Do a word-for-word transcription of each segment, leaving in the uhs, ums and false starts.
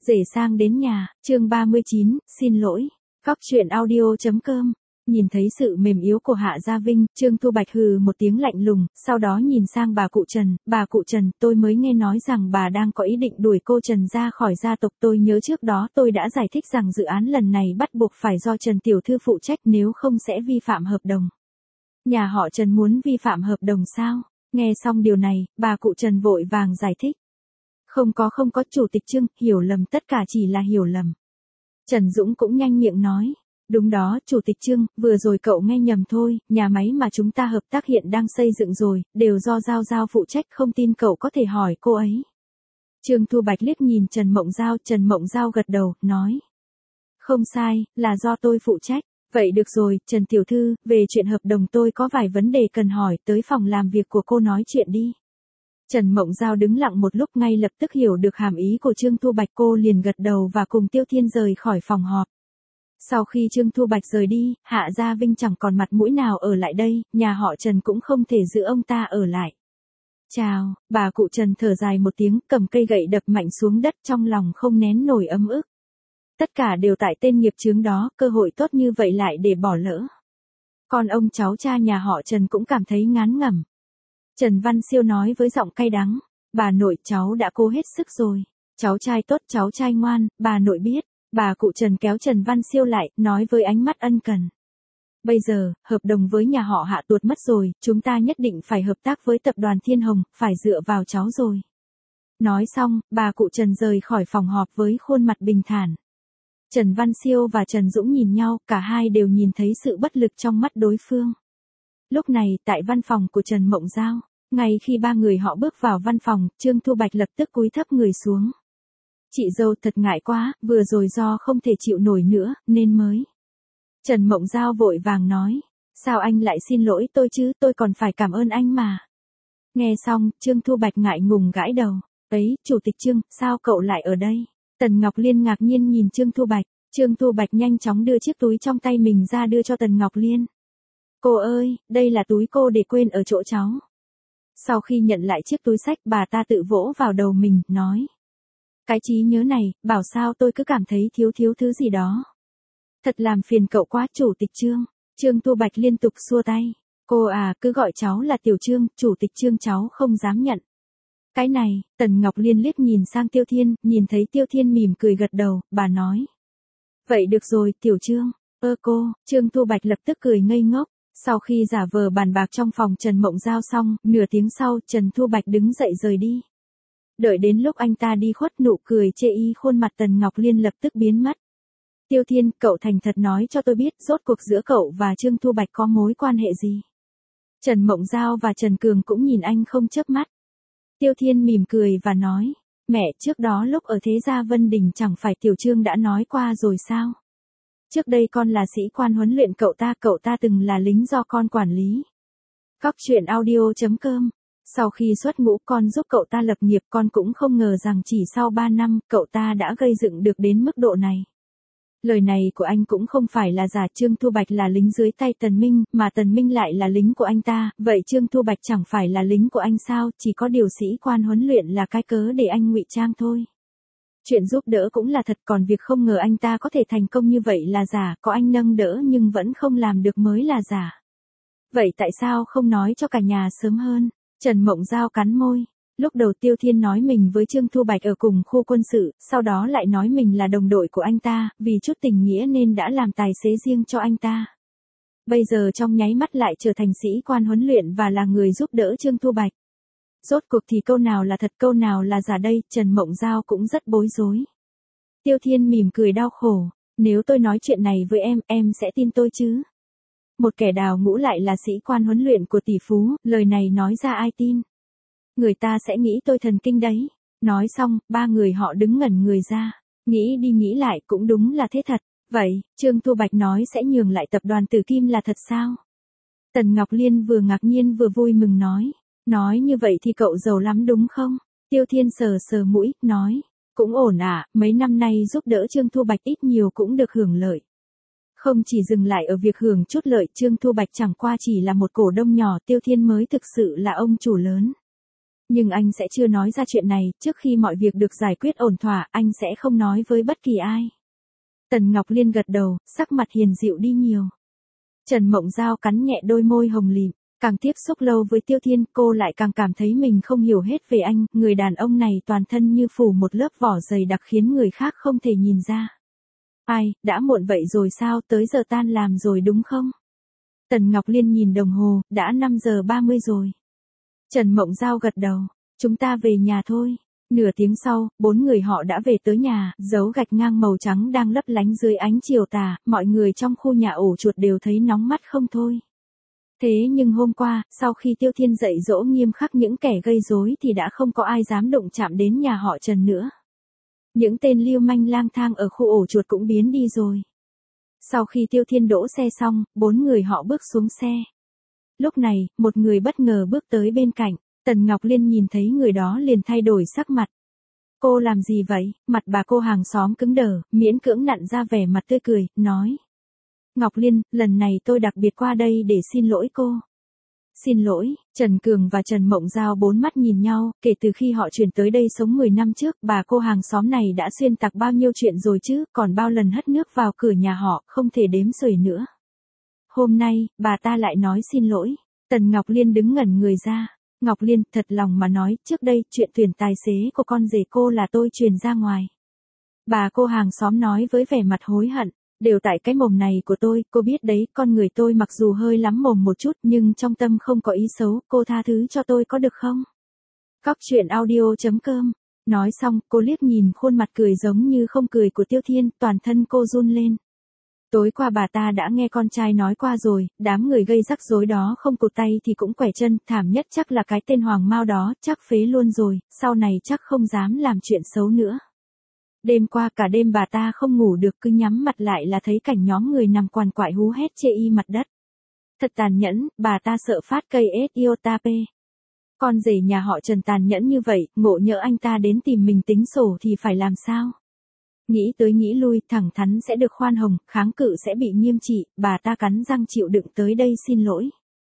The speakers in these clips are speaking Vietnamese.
Rể sang đến nhà, chương ba mươi chín, xin lỗi. Cóc truyện audio chấm com. Nhìn thấy sự mềm yếu của Hạ Gia Vinh, Trương Thu Bạch hừ một tiếng lạnh lùng, sau đó nhìn sang bà cụ Trần, bà cụ Trần, tôi mới nghe nói rằng bà đang có ý định đuổi cô Trần ra khỏi gia tộc. Tôi nhớ trước đó tôi đã giải thích rằng dự án lần này bắt buộc phải do Trần Tiểu Thư phụ trách, nếu không sẽ vi phạm hợp đồng. Nhà họ Trần muốn vi phạm hợp đồng sao? Nghe xong điều này, bà cụ Trần vội vàng giải thích. Không có không có chủ tịch Trương, hiểu lầm, tất cả chỉ là hiểu lầm. Trần Dũng cũng nhanh miệng nói. Đúng đó, chủ tịch Trương, vừa rồi cậu nghe nhầm thôi, nhà máy mà chúng ta hợp tác hiện đang xây dựng rồi, đều do Giao Giao phụ trách, không tin cậu có thể hỏi cô ấy. Trương Thu Bạch liếc nhìn Trần Mộng Giao, Trần Mộng Giao gật đầu, nói. Không sai, là do tôi phụ trách. Vậy được rồi, Trần Tiểu Thư, về chuyện hợp đồng tôi có vài vấn đề cần hỏi, tới phòng làm việc của cô nói chuyện đi. Trần Mộng Giao đứng lặng một lúc, ngay lập tức hiểu được hàm ý của Trương Thu Bạch, cô liền gật đầu và cùng Tiêu Thiên rời khỏi phòng họp. Sau khi Trương Thu Bạch rời đi, Hạ Gia Vinh chẳng còn mặt mũi nào ở lại đây, nhà họ Trần cũng không thể giữ ông ta ở lại. Chào, bà cụ Trần thở dài một tiếng, cầm cây gậy đập mạnh xuống đất, trong lòng không nén nổi ấm ức. Tất cả đều tại tên nghiệp chướng đó, cơ hội tốt như vậy lại để bỏ lỡ. Còn ông cháu cha nhà họ Trần cũng cảm thấy ngán ngẩm. Trần Văn Siêu nói với giọng cay đắng, bà nội, cháu đã cố hết sức rồi. Cháu trai tốt, cháu trai ngoan, bà nội biết. Bà cụ Trần kéo Trần Văn Siêu lại, nói với ánh mắt ân cần. Bây giờ, hợp đồng với nhà họ Hạ tuột mất rồi, chúng ta nhất định phải hợp tác với tập đoàn Thiên Hồng, phải dựa vào cháu rồi. Nói xong, bà cụ Trần rời khỏi phòng họp với khuôn mặt bình thản. Trần Văn Siêu và Trần Dũng nhìn nhau, cả hai đều nhìn thấy sự bất lực trong mắt đối phương. Lúc này, tại văn phòng của Trần Mộng Giao, ngay khi ba người họ bước vào văn phòng, Trương Thu Bạch lập tức cúi thấp người xuống. Chị dâu, thật ngại quá, vừa rồi do không thể chịu nổi nữa, nên mới. Trần Mộng Giao vội vàng nói, sao anh lại xin lỗi tôi chứ, tôi còn phải cảm ơn anh mà. Nghe xong, Trương Thu Bạch ngại ngùng gãi đầu, ấy, chủ tịch Trương, sao cậu lại ở đây? Tần Ngọc Liên ngạc nhiên nhìn Trương Thu Bạch, Trương Thu Bạch nhanh chóng đưa chiếc túi trong tay mình ra đưa cho Tần Ngọc Liên. Cô ơi, đây là túi cô để quên ở chỗ cháu. Sau khi nhận lại chiếc túi xách, bà ta tự vỗ vào đầu mình, nói. Cái trí nhớ này, bảo sao tôi cứ cảm thấy thiếu thiếu thứ gì đó. Thật làm phiền cậu quá, chủ tịch Trương. Trương Thu Bạch liên tục xua tay. Cô à, cứ gọi cháu là Tiểu Trương, chủ tịch Trương cháu không dám nhận. Cái này, Tần Ngọc Liên liếc nhìn sang Tiêu Thiên, nhìn thấy Tiêu Thiên mỉm cười gật đầu, bà nói. Vậy được rồi, Tiểu Trương. Ơ cô, Trương Thu Bạch lập tức cười ngây ngốc. Sau khi giả vờ bàn bạc trong phòng Trần Mộng Giao xong, nửa tiếng sau, Trần Thu Bạch đứng dậy rời đi. Đợi đến lúc anh ta đi khuất, nụ cười chê y khuôn mặt Tần Ngọc Liên lập tức biến mất. Tiêu Thiên, cậu thành thật nói cho tôi biết, rốt cuộc giữa cậu và Trương Thu Bạch có mối quan hệ gì? Trần Mộng Giao và Trần Cường cũng nhìn anh không chớp mắt. Tiêu Thiên mỉm cười và nói, mẹ, trước đó lúc ở Thế Gia Vân Đình chẳng phải Tiểu Trương đã nói qua rồi sao? Trước đây con là sĩ quan huấn luyện cậu ta, cậu ta từng là lính do con quản lý. Cóc truyện audio chấm com. Sau khi xuất ngũ, con giúp cậu ta lập nghiệp, con cũng không ngờ rằng chỉ sau ba năm, cậu ta đã gây dựng được đến mức độ này. Lời này của anh cũng không phải là giả. Trương Thu Bạch là lính dưới tay Tần Minh, mà Tần Minh lại là lính của anh ta, vậy Trương Thu Bạch chẳng phải là lính của anh sao? Chỉ có điều sĩ quan huấn luyện là cái cớ để anh ngụy trang thôi. Chuyện giúp đỡ cũng là thật, còn việc không ngờ anh ta có thể thành công như vậy là giả, có anh nâng đỡ nhưng vẫn không làm được mới là giả. Vậy tại sao không nói cho cả nhà sớm hơn? Trần Mộng Giao cắn môi. Lúc đầu Tiêu Thiên nói mình với Trương Thu Bạch ở cùng khu quân sự, sau đó lại nói mình là đồng đội của anh ta, vì chút tình nghĩa nên đã làm tài xế riêng cho anh ta. Bây giờ trong nháy mắt lại trở thành sĩ quan huấn luyện và là người giúp đỡ Trương Thu Bạch. Rốt cuộc thì câu nào là thật, câu nào là giả đây? Trần Mộng Giao cũng rất bối rối. Tiêu Thiên mỉm cười đau khổ, nếu tôi nói chuyện này với em, em sẽ tin tôi chứ? Một kẻ đào ngũ lại là sĩ quan huấn luyện của tỷ phú, lời này nói ra ai tin? Người ta sẽ nghĩ tôi thần kinh đấy. Nói xong, ba người họ đứng ngẩn người ra. Nghĩ đi nghĩ lại cũng đúng là thế thật. Vậy, Trương Thu Bạch nói sẽ nhường lại tập đoàn Tử Kim là thật sao? Tần Ngọc Liên vừa ngạc nhiên vừa vui mừng nói. Nói như vậy thì cậu giàu lắm đúng không? Tiêu Thiên sờ sờ mũi, nói. Cũng ổn à, mấy năm nay giúp đỡ Trương Thu Bạch ít nhiều cũng được hưởng lợi. Không chỉ dừng lại ở việc hưởng chút lợi, Trương Thu Bạch chẳng qua chỉ là một cổ đông nhỏ, Tiêu Thiên mới thực sự là ông chủ lớn. Nhưng anh sẽ chưa nói ra chuyện này, trước khi mọi việc được giải quyết ổn thỏa, anh sẽ không nói với bất kỳ ai. Tần Ngọc Liên gật đầu, sắc mặt hiền dịu đi nhiều. Trần Mộng Giao cắn nhẹ đôi môi hồng lịm, càng tiếp xúc lâu với Tiêu Thiên, cô lại càng cảm thấy mình không hiểu hết về anh, người đàn ông này toàn thân như phủ một lớp vỏ dày đặc khiến người khác không thể nhìn ra. Ai, đã muộn vậy rồi sao, tới giờ tan làm rồi đúng không? Tần Ngọc Liên nhìn đồng hồ, đã năm giờ ba mươi rồi. Trần Mộng Giao gật đầu, chúng ta về nhà thôi. Nửa tiếng sau, bốn người họ đã về tới nhà, dấu gạch ngang màu trắng đang lấp lánh dưới ánh chiều tà, mọi người trong khu nhà ổ chuột đều thấy nóng mắt không thôi. Thế nhưng hôm qua, sau khi Tiêu Thiên dạy dỗ nghiêm khắc những kẻ gây rối thì đã không có ai dám động chạm đến nhà họ Trần nữa. Những tên lưu manh lang thang ở khu ổ chuột cũng biến đi rồi. Sau khi Tiêu Thiên đỗ xe xong, bốn người họ bước xuống xe. Lúc này, một người bất ngờ bước tới bên cạnh, Tần Ngọc Liên nhìn thấy người đó liền thay đổi sắc mặt. Cô làm gì vậy? Mặt bà cô hàng xóm cứng đờ, miễn cưỡng nặn ra vẻ mặt tươi cười, nói. Ngọc Liên, lần này tôi đặc biệt qua đây để xin lỗi cô. Xin lỗi, Trần Cường và Trần Mộng Giao bốn mắt nhìn nhau, kể từ khi họ chuyển tới đây sống mười năm trước, bà cô hàng xóm này đã xuyên tạc bao nhiêu chuyện rồi chứ, còn bao lần hất nước vào cửa nhà họ, không thể đếm xuể nữa. Hôm nay, bà ta lại nói xin lỗi. Tần Ngọc Liên đứng ngẩn người ra. Ngọc Liên, thật lòng mà nói, trước đây, chuyện tuyển tài xế của con rể cô là tôi truyền ra ngoài. Bà cô hàng xóm nói với vẻ mặt hối hận. Đều tại cái mồm này của tôi, cô biết đấy, con người tôi mặc dù hơi lắm mồm một chút nhưng trong tâm không có ý xấu, cô tha thứ cho tôi có được không? Cóc truyện audio chấm com. Nói xong, cô liếc nhìn khuôn mặt cười giống như không cười của Tiêu Thiên, toàn thân cô run lên. Tối qua bà ta đã nghe con trai nói qua rồi, đám người gây rắc rối đó không cụt tay thì cũng quẻ chân, thảm nhất chắc là cái tên Hoàng Mao đó, chắc phế luôn rồi, sau này chắc không dám làm chuyện xấu nữa. Đêm qua cả đêm bà ta không ngủ được, cứ nhắm mặt lại là thấy cảnh nhóm người nằm quằn quại hú hét chê y mặt đất. Thật tàn nhẫn, bà ta sợ phát cây ết iota p. Con rể nhà họ Trần tàn nhẫn như vậy, ngộ nhỡ anh ta đến tìm mình tính sổ thì phải làm sao? Nghĩ tới nghĩ lui, thẳng thắn sẽ được khoan hồng, kháng cự sẽ bị nghiêm trị, bà ta cắn răng chịu đựng tới đây xin lỗi.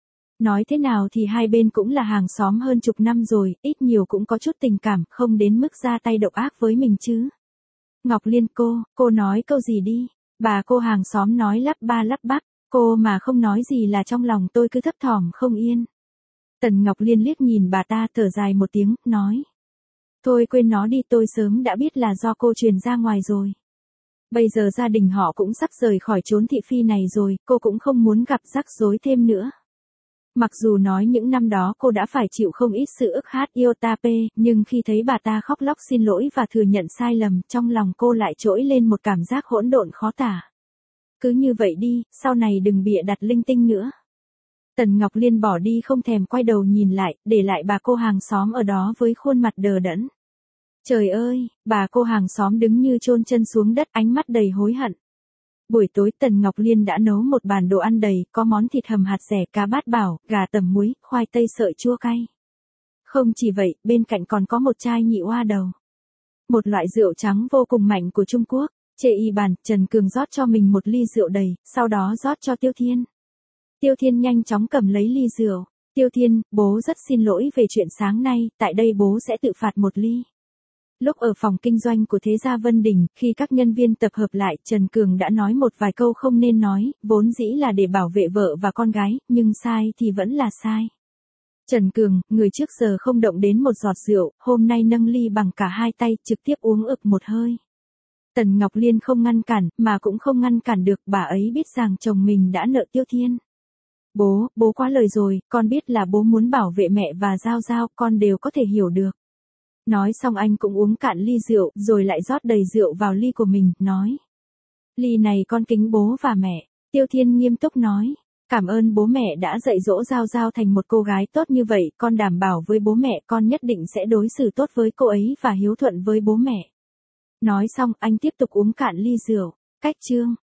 Nói thế nào thì hai bên cũng là hàng xóm hơn chục năm rồi, ít nhiều cũng có chút tình cảm, không đến mức ra tay độc ác với mình chứ. Ngọc Liên cô, cô nói câu gì đi, bà cô hàng xóm nói lắp ba lắp bắp, cô mà không nói gì là trong lòng tôi cứ thấp thỏm không yên. Tần Ngọc Liên liếc nhìn bà ta thở dài một tiếng, nói. Thôi quên nó đi, tôi sớm đã biết là do cô truyền ra ngoài rồi. Bây giờ gia đình họ cũng sắp rời khỏi chốn thị phi này rồi, cô cũng không muốn gặp rắc rối thêm nữa. Mặc dù nói những năm đó cô đã phải chịu không ít sự ức hát iota p, nhưng khi thấy bà ta khóc lóc xin lỗi và thừa nhận sai lầm, trong lòng cô lại trỗi lên một cảm giác hỗn độn khó tả. Cứ như vậy đi, sau này đừng bịa đặt linh tinh nữa. Tần Ngọc Liên bỏ đi không thèm quay đầu nhìn lại, để lại bà cô hàng xóm ở đó với khuôn mặt đờ đẫn. Trời ơi, bà cô hàng xóm đứng như chôn chân xuống đất, ánh mắt đầy hối hận. Buổi tối Tần Ngọc Liên đã nấu một bàn đồ ăn đầy, có món thịt hầm hạt dẻ, cá bát bảo, gà tẩm muối, khoai tây sợi chua cay. Không chỉ vậy, bên cạnh còn có một chai nhị oa đầu. Một loại rượu trắng vô cùng mạnh của Trung Quốc. Chê y bàn, Trần Cường rót cho mình một ly rượu đầy, sau đó rót cho Tiêu Thiên. Tiêu Thiên nhanh chóng cầm lấy ly rượu. Tiêu Thiên, bố rất xin lỗi về chuyện sáng nay, tại đây bố sẽ tự phạt một ly. Lúc ở phòng kinh doanh của Thế gia Vân Đình, khi các nhân viên tập hợp lại, Trần Cường đã nói một vài câu không nên nói, vốn dĩ là để bảo vệ vợ và con gái, nhưng sai thì vẫn là sai. Trần Cường, người trước giờ không động đến một giọt rượu, hôm nay nâng ly bằng cả hai tay, trực tiếp uống ực một hơi. Tần Ngọc Liên không ngăn cản, mà cũng không ngăn cản được, bà ấy biết rằng chồng mình đã nợ Tiêu Thiên. Bố, bố quá lời rồi, con biết là bố muốn bảo vệ mẹ và Giao Giao, con đều có thể hiểu được. Nói xong anh cũng uống cạn ly rượu, rồi lại rót đầy rượu vào ly của mình, nói. Ly này con kính bố và mẹ. Tiêu Thiên nghiêm túc nói. Cảm ơn bố mẹ đã dạy dỗ Giao Giao thành một cô gái tốt như vậy, con đảm bảo với bố mẹ con nhất định sẽ đối xử tốt với cô ấy và hiếu thuận với bố mẹ. Nói xong, anh tiếp tục uống cạn ly rượu. Cách chương.